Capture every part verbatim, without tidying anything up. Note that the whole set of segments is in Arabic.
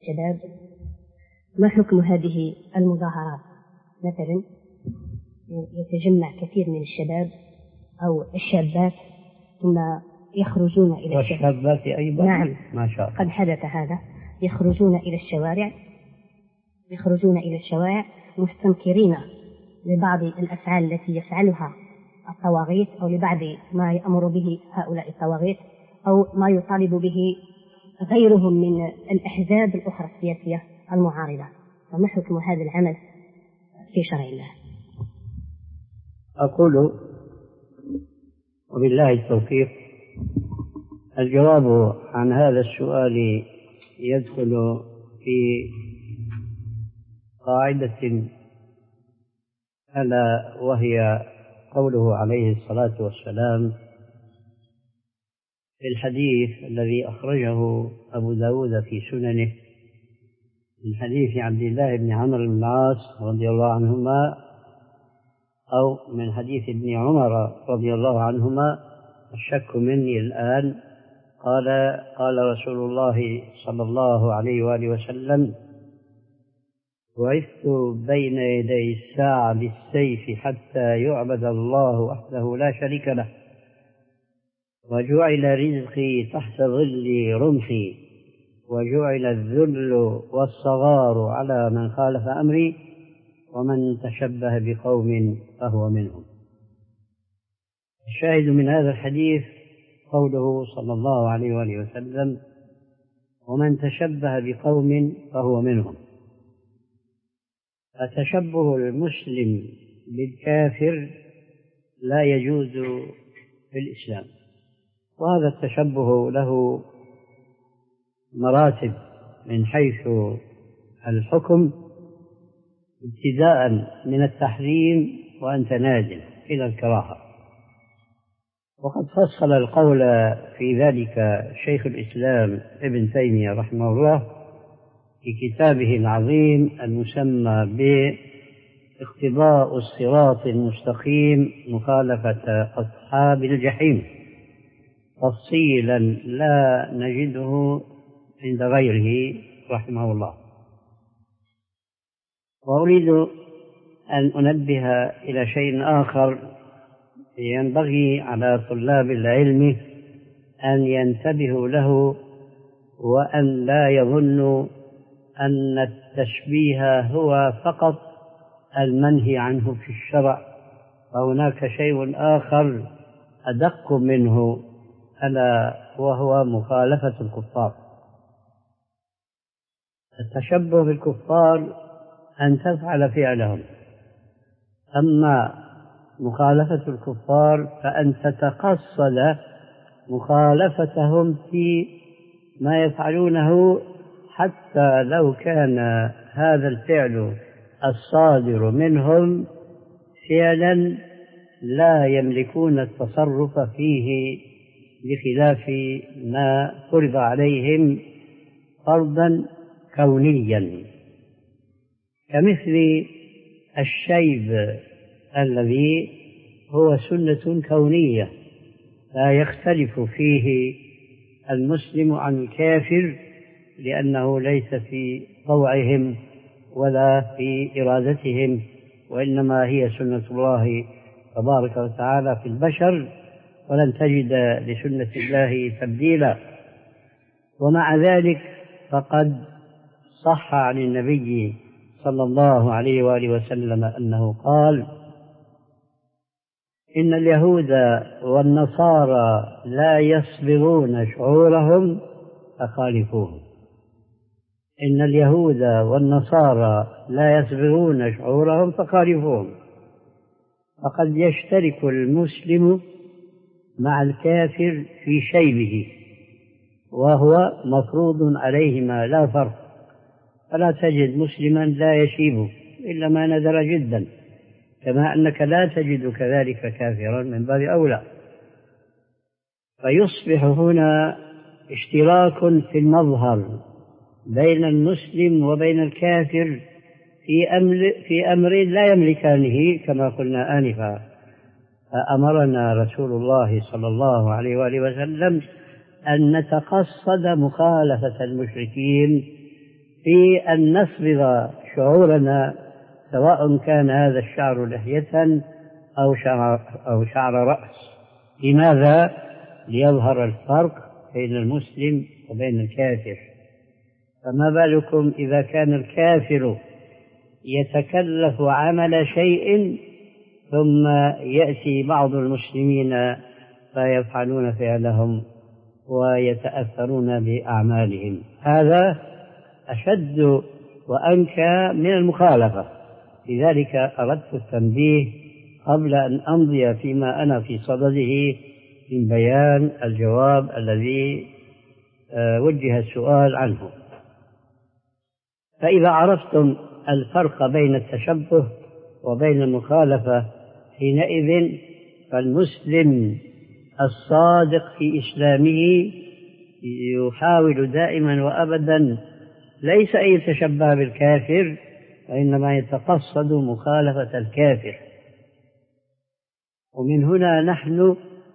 الشباب، ما حكم هذه المظاهرات؟ مثلا يتجمع كثير من الشباب أو الشابات ثم يخرجون إلى الشوارع. والشابات أيضا؟ نعم، ما شاء الله. قد حدث هذا، يخرجون إلى الشوارع يخرجون إلى الشوارع مستنكرين لبعض الأفعال التي يفعلها الطواغيت، أو لبعض ما يأمر به هؤلاء الطواغيت، أو ما يطالب به غيرهم من الأحزاب الأخرى السياسية المعارضة. فما حكم هذا العمل في شرع الله؟ أقول وبالله التوفيق، الجواب عن هذا السؤال يدخل في قاعدة، ألا وهي قوله عليه الصلاة والسلام في الحديث الذي أخرجه أبو داود في سننه من حديث عبد الله بن عمرو بن العاص رضي الله عنهما، أو من حديث ابن عمر رضي الله عنهما، الشك مني الآن، قال قال رسول الله صلى الله عليه وآله وسلم: بعثت بين يدي الساعة بالسيف حتى يعبد الله وحده لا شريك له، وجعل رزقي تحت ظل رمحي، وجعل الذل والصغار على من خالف أمري، ومن تشبه بقوم فهو منهم. الشاهد من هذا الحديث قوله صلى الله عليه وآله وسلم: ومن تشبه بقوم فهو منهم. فتشبه المسلم بالكافر لا يجوز في الإسلام، وهذا التشبه له مراتب من حيث الحكم، ابتداء من التحريم وأنت نازل إلى الكراهة. وقد فصل القول في ذلك شيخ الإسلام ابن تيمية رحمه الله في كتابه العظيم المسمى باقتضاء الصراط المستقيم مخالفة أصحاب الجحيم، تفصيلا لا نجده عند غيره رحمه الله. وأريد أن أنبه إلى شيء آخر ينبغي على طلاب العلم أن ينتبهوا له، وأن لا يظنوا أن التشبيه هو فقط المنهي عنه في الشرع، فهناك شيء آخر أدق منه، ألا وهو مخالفة الكفار. التشبه بالكفار أن تفعل فعلهم، أما مخالفة الكفار فأن تتقصد مخالفتهم في ما يفعلونه، حتى لو كان هذا الفعل الصادر منهم فعلا لا يملكون التصرف فيه، بخلاف ما فرض عليهم فرضا كونيا، كمثل الشيب الذي هو سنة كونية لا يختلف فيه المسلم عن الكافر، لأنه ليس في طوعهم ولا في إرادتهم، وإنما هي سنة الله تبارك وتعالى في البشر، ولن تجد لسنة الله تبديلا. ومع ذلك فقد صح عن النبي صلى الله عليه وآله وسلم أنه قال: إن اليهود والنصارى لا يصبغون شعورهم فخالفوهم. إن اليهود والنصارى لا يصبغون شعورهم فخالفوهم. فقد يشترك المسلم مع الكافر في شيبه، وهو مفروض عليهما لا فرق، فلا تجد مسلما لا يشيب إلا ما نذر جدا، كما أنك لا تجد كذلك كافرا من باب أولى. فيصبح هنا اشتراك في المظهر بين المسلم وبين الكافر في أمر, في أمر لا يملكانه كما قلنا آنفا. فأمرنا رسول الله صلى الله عليه وآله وسلم أن نتقصد مخالفة المشركين في أن نفرض شعورنا، سواء كان هذا الشعر لحية أو شعر, أو شعر رأس. لماذا؟ ليظهر الفرق بين المسلم وبين الكافر. فما بالكم إذا كان الكافر يتكلف عمل شيء ثم يأتي بعض المسلمين فيفعلون فعلهم ويتأثرون بأعمالهم. هذا أشد وأنكى من المخالفة. لذلك أردت التنبيه قبل أن أمضي فيما أنا في صدده من بيان الجواب الذي وجه السؤال عنه. فإذا عرفتم الفرق بين التشبه وبين المخالفة، حينئذ فالمسلم الصادق في إسلامه يحاول دائما وأبدا ليس أن يتشبه بالكافر، وإنما يتقصد مخالفة الكافر. ومن هنا نحن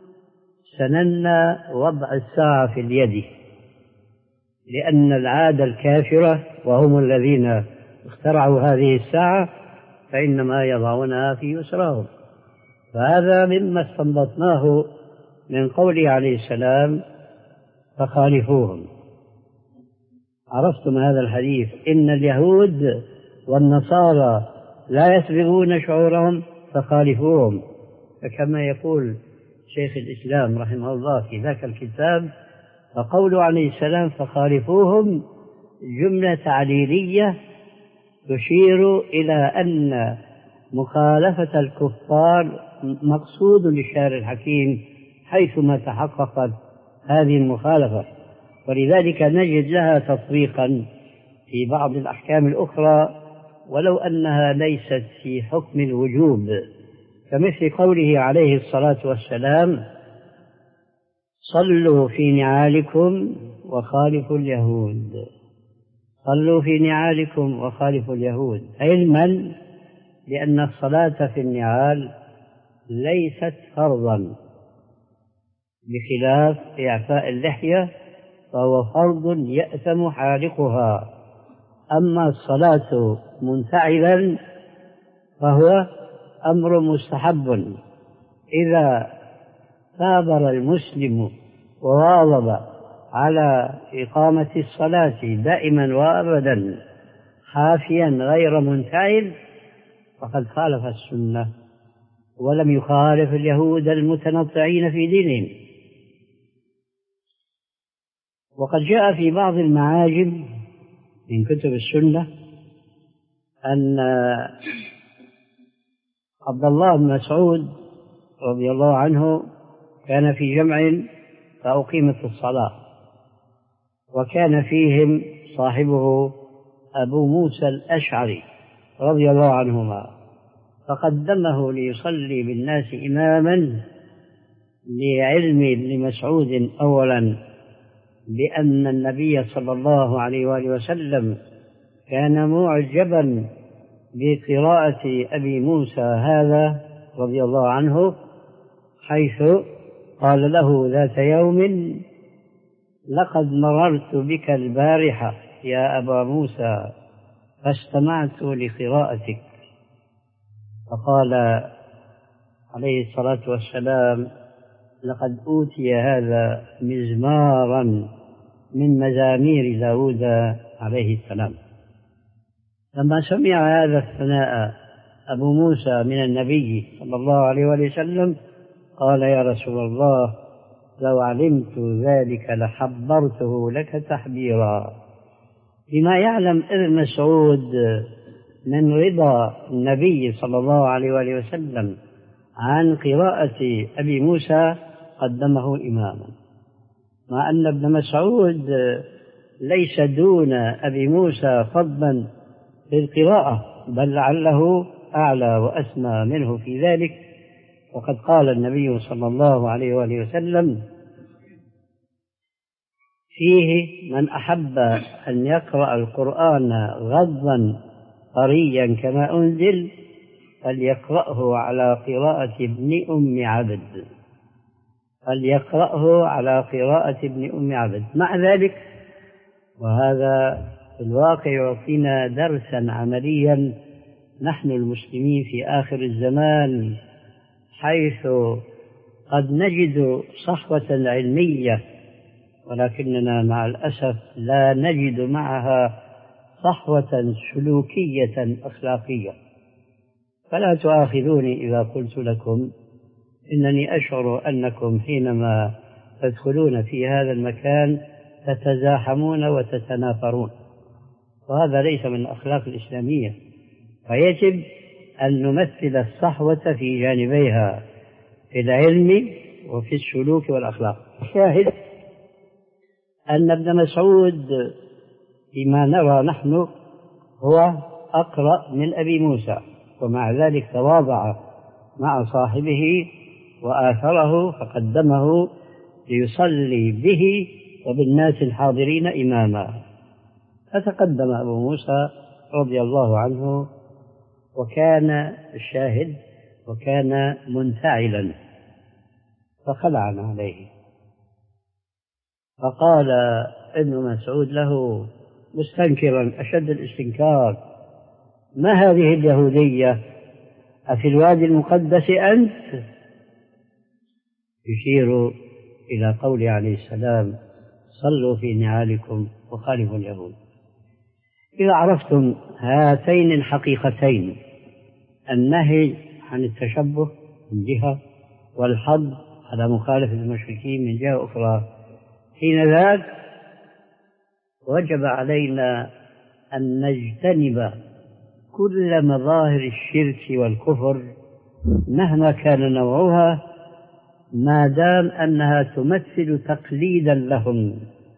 سننا وضع الساعة في اليد، لأن العادة الكافرة وهم الذين اخترعوا هذه الساعة فإنما يضعونها في يسرهم. فهذا مما استنبطناه من قوله عليه السلام فخالفوهم. عرفتم هذا الحديث؟ إن اليهود والنصارى لا يسبغون شعورهم فخالفوهم. فكما يقول شيخ الإسلام رحمه الله في ذاك الكتاب، فقوله عليه السلام فخالفوهم جملة تعليلية تشير إلى أن مخالفة الكفار مقصود للشارع الحكيم حيثما تحققت هذه المخالفة، ولذلك نجد لها تطبيقا في بعض الأحكام الأخرى ولو أنها ليست في حكم الوجوب، كمثل قوله عليه الصلاة والسلام صلوا في نعالكم وخالفوا اليهود. صلوا في نعالكم وخالفوا اليهود، علما لأن الصلاة في النعال ليست فرضا، بخلاف إعفاء اللحية فهو فرض يأثم حالقها. أما الصلاة منتعلا فهو أمر مستحب. إذا ثابر المسلم وواظب على إقامة الصلاة دائما وأبدا حافيا غير منتعل فقد خالف السنة ولم يخالف اليهود المتنطعين في دينهم. وقد جاء في بعض المعاجم من كتب السنة أن عبد الله بن مسعود رضي الله عنه كان في جمع فأقيمت الصلاة، وكان فيهم صاحبه أبو موسى الأشعري رضي الله عنهما، فقدمه ليصلي بالناس إماما لعلم ابن مسعود أولا بأن النبي صلى الله عليه وآله وسلم كان معجبا بقراءة أبي موسى هذا رضي الله عنه، حيث قال له ذات يوم لقد مررت بك البارحة يا أبا موسى فاستمعت لقراءتك، فقال عليه الصلاة والسلام لقد أوتي هذا مزمارا من مزامير داود عليه السلام. لما سمع هذا الثناء أبو موسى من النبي صلى الله عليه وسلم قال يا رسول الله لو علمت ذلك لحبرته لك تحبيرا. بما يعلم ابن مسعود من رضا النبي صلى الله عليه وآله وسلم عن قراءة أبي موسى قدمه إماما، مع أن ابن مسعود ليس دون أبي موسى فضلا في القراءة، بل لعله أعلى وأسمى منه في ذلك. وقد قال النبي صلى الله عليه وآله وسلم فيه من أحب أن يقرأ القرآن غضا طريا كما أنزل فليقرأه على قراءة ابن أم عبد فليقرأه على قراءة ابن أم عبد. مع ذلك وهذا الواقع يعطينا درسا عمليا نحن المسلمين في آخر الزمان، حيث قد نجد صحوة علمية ولكننا مع الأسف لا نجد معها صحوة سلوكية أخلاقية. فلا تؤاخذوني إذا قلت لكم إنني أشعر أنكم حينما تدخلون في هذا المكان تتزاحمون وتتنافرون، وهذا ليس من الأخلاق الإسلامية، فيجب أن نمثل الصحوة في جانبيها، في العلم وفي السلوك والأخلاق. شاهد أن ابن مسعود بما نرى نحن هو أقرأ من أبي موسى، ومع ذلك تواضع مع صاحبه وآثره فقدمه ليصلي به وبالناس الحاضرين إماما. فتقدم أبو موسى رضي الله عنه، وكان الشاهد وكان منفعلا، فخلع عليه، فقال ابن مسعود له مستنكرا أشد الاستنكار: ما هذه اليهودية؟ أفي الوادي المقدس أنت؟ يشير إلى قوله عليه السلام: صلوا في نعالكم وخالفوا اليهود. إذا عرفتم هاتين الحقيقتين، النهي عن التشبه من جهة والحض على مخالفة المشركين من جهة أخرى، حين ذاك وجب علينا أن نجتنب كل مظاهر الشرك والكفر مهما كان نوعها، ما دام أنها تمثل تقليدا لهم،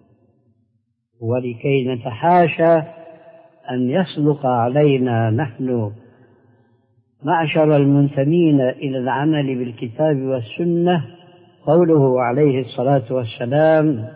ولكي نتحاشى أن يصدق علينا نحن معشر المنتمين إلى العمل بالكتاب والسنة قوله عليه الصلاة والسلام: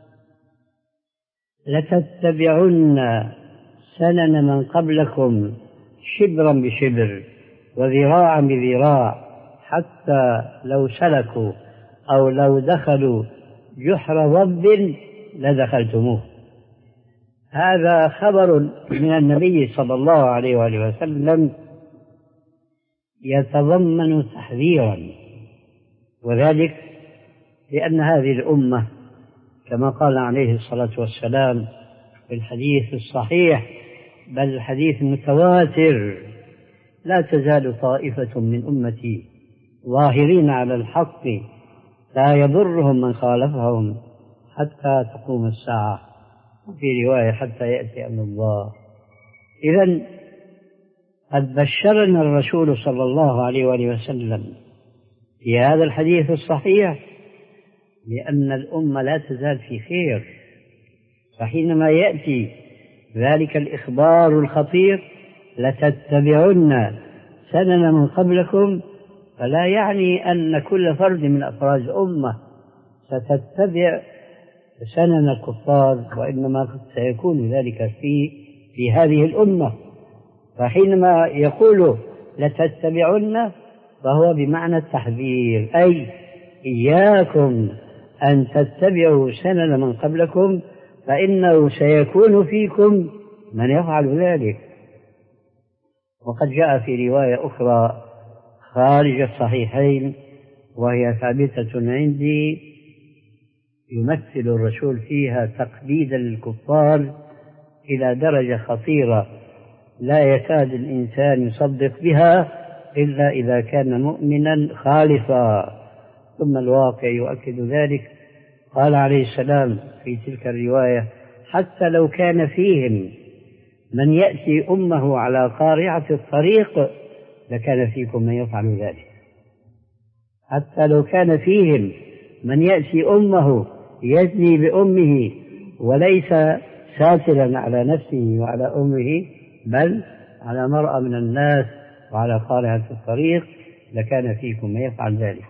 لتتبعن سنن من قبلكم شبرا بشبر وذراعا بذراع حتى لو سلكوا أو لو دخلوا جحر ضب لدخلتموه. هذا خبر من النبي صلى الله عليه وآله وسلم يتضمن تحذيرا، وذلك لأن هذه الأمة كما قال عليه الصلاة والسلام في الحديث الصحيح بل الحديث المتواتر: لا تزال طائفة من أمتي ظاهرين على الحق لا يضرهم من خالفهم حتى تقوم الساعة، وفي رواية حتى يأتي أمر الله. إذن قد بشرنا الرسول صلى الله عليه وآله وسلم في هذا الحديث الصحيح لأن الأمة لا تزال في خير، فحينما يأتي ذلك الإخبار الخطير: لتتبعن سنن من قبلكم، فلا يعني أن كل فرد من أفراد الأمة ستتبع سنن الكفار، وإنما سيكون ذلك في في هذه الأمة. فحينما يقول لتتبعن فهو بمعنى التحذير، أي إياكم أن تتبعوا سنن من قبلكم فإنه سيكون فيكم من يفعل ذلك. وقد جاء في رواية أخرى خارج الصحيحين وهي ثابتة عندي يمثل الرسول فيها تقليدا للكفار إلى درجة خطيرة لا يكاد الإنسان يصدق بها إلا إذا كان مؤمنا خالصا، ثم الواقع يؤكد ذلك. قال عليه السلام في تلك الرواية: حتى لو كان فيهم من يأتي أمه على قارعة الطريق لكان فيكم من يفعل ذلك. حتى لو كان فيهم من يأتي أمه يزني بأمه وليس ساتلا على نفسه وعلى أمه بل على مرأة من الناس وعلى قارعة الطريق لكان فيكم من يفعل ذلك.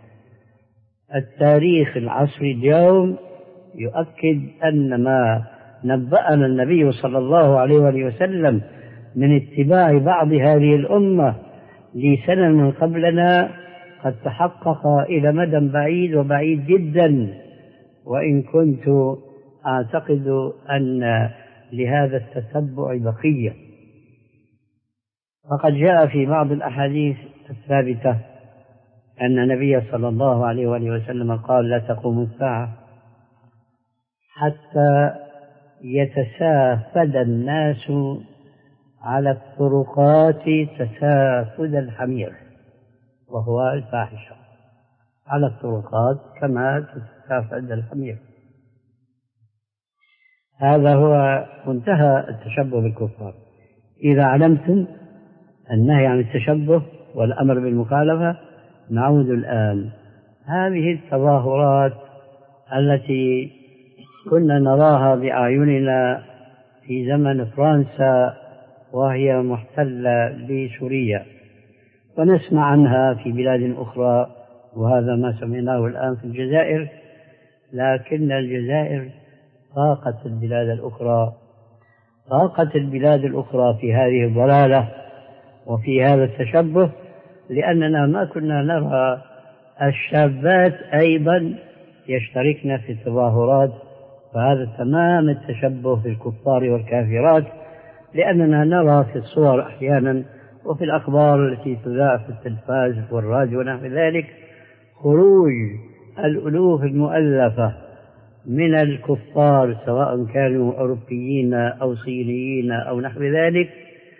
التاريخ العصري اليوم يؤكد أن ما نبأنا النبي صلى الله عليه وآله وسلم من اتباع بعض هذه الأمة لسنن من قبلنا قد تحقق إلى مدى بعيد وبعيد جدا، وإن كنت أعتقد أن لهذا التتبع بقية. فقد جاء في بعض الأحاديث الثابتة أن النبي صلى الله عليه وآله وسلم قال: لا تقوم الساعة حتى يتسافد الناس على الطرقات تسافد الحمير، وهو الفاحشة، على الطرقات كما تتسافد الحمير. هذا هو منتهى التشبه بالكفار. إذا علمتم النهي عن التشبه والأمر بالمخالفة، نعود الآن. هذه التظاهرات التي كنا نراها بأعيننا في زمن فرنسا وهي محتلة لسوريا، ونسمع عنها في بلاد أخرى، وهذا ما سمعناه الآن في الجزائر، لكن الجزائر فاقت البلاد الأخرى، فاقت البلاد الأخرى في هذه الضلالة وفي هذا التشبه، لأننا ما كنا نرى الشابات أيضا يشتركن في التظاهرات، فهذا تمام التشبه بالكفار والكافرات، لأننا نرى في الصور أحيانا وفي الأخبار التي تذاع في التلفاز والراديو ونحو ذلك خروج الألوف المؤلفة من الكفار، سواء كانوا أوروبيين أو صينيين أو نحو ذلك.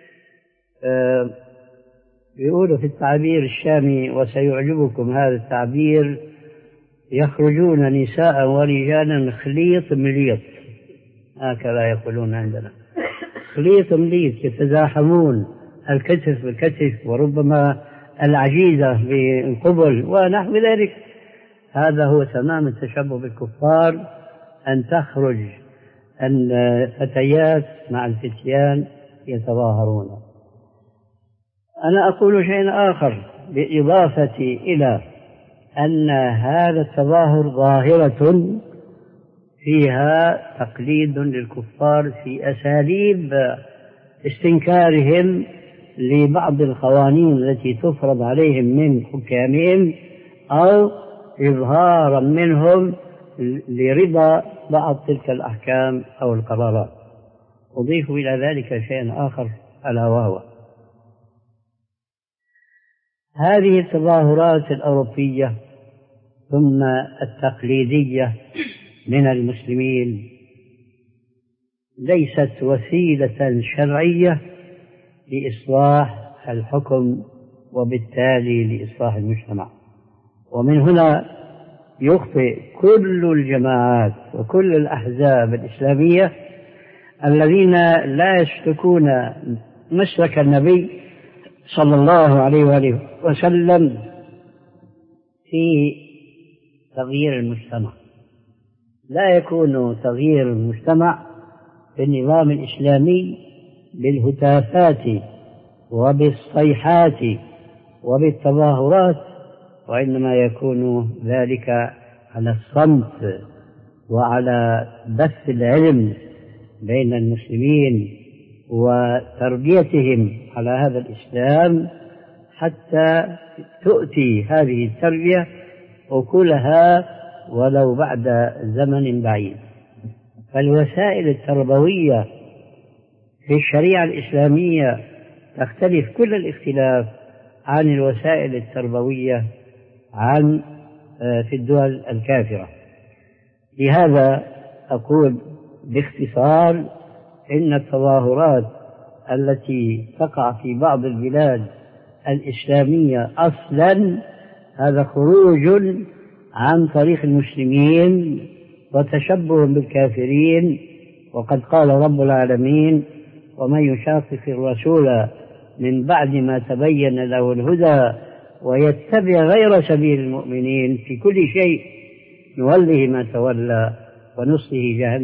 أه يقولوا في التعبير الشامي، وسيعجبكم هذا التعبير: يخرجون نساء ورجالا خليط مليط، هكذا يقولون عندنا، خليط مليط، يتزاحمون الكتف بالكتف، وربما العجيزة بالقبل ونحو ذلك. هذا هو تمام التشبه بالكفار، أن تخرج الفتيات مع الفتيان يتظاهرون. أنا أقول شيء آخر بالإضافة إلى أن هذا التظاهر ظاهرة فيها تقليد للكفار في أساليب استنكارهم لبعض القوانين التي تفرض عليهم من حكامهم، أو إظهارا منهم لرضا بعض تلك الأحكام أو القرارات. أضيف إلى ذلك شيئا آخر، ألا وهو هذه التظاهرات الأوروبية ثم التقليدية من المسلمين ليست وسيلة شرعية لإصلاح الحكم وبالتالي لإصلاح المجتمع. ومن هنا يخطئ كل الجماعات وكل الأحزاب الإسلامية الذين لا يسلكون مسلك النبي صلى الله عليه وآله وسلم في تغيير المجتمع. لا يكون تغيير المجتمع في النظام الإسلامي بالهتافات وبالصيحات وبالتظاهرات، وإنما يكون ذلك على الصمت وعلى بث العلم بين المسلمين وتربيتهم على هذا الإسلام، حتى تؤتي هذه التربية أكلها ولو بعد زمن بعيد. فالوسائل التربوية في الشريعة الإسلامية تختلف كل الاختلاف عن الوسائل التربوية عن في الدول الكافرة. لهذا أقول باختصار إن التظاهرات التي تقع في بعض البلاد الإسلامية أصلا هذا خروج عن طريق المسلمين وتشبه بالكافرين. وقد قال رب العالمين: ومن يشاقق الرسول من بعد ما تبين له الهدى ويتبع غير سبيل المؤمنين في كل شيء نوله ما تولى ونصله جهنم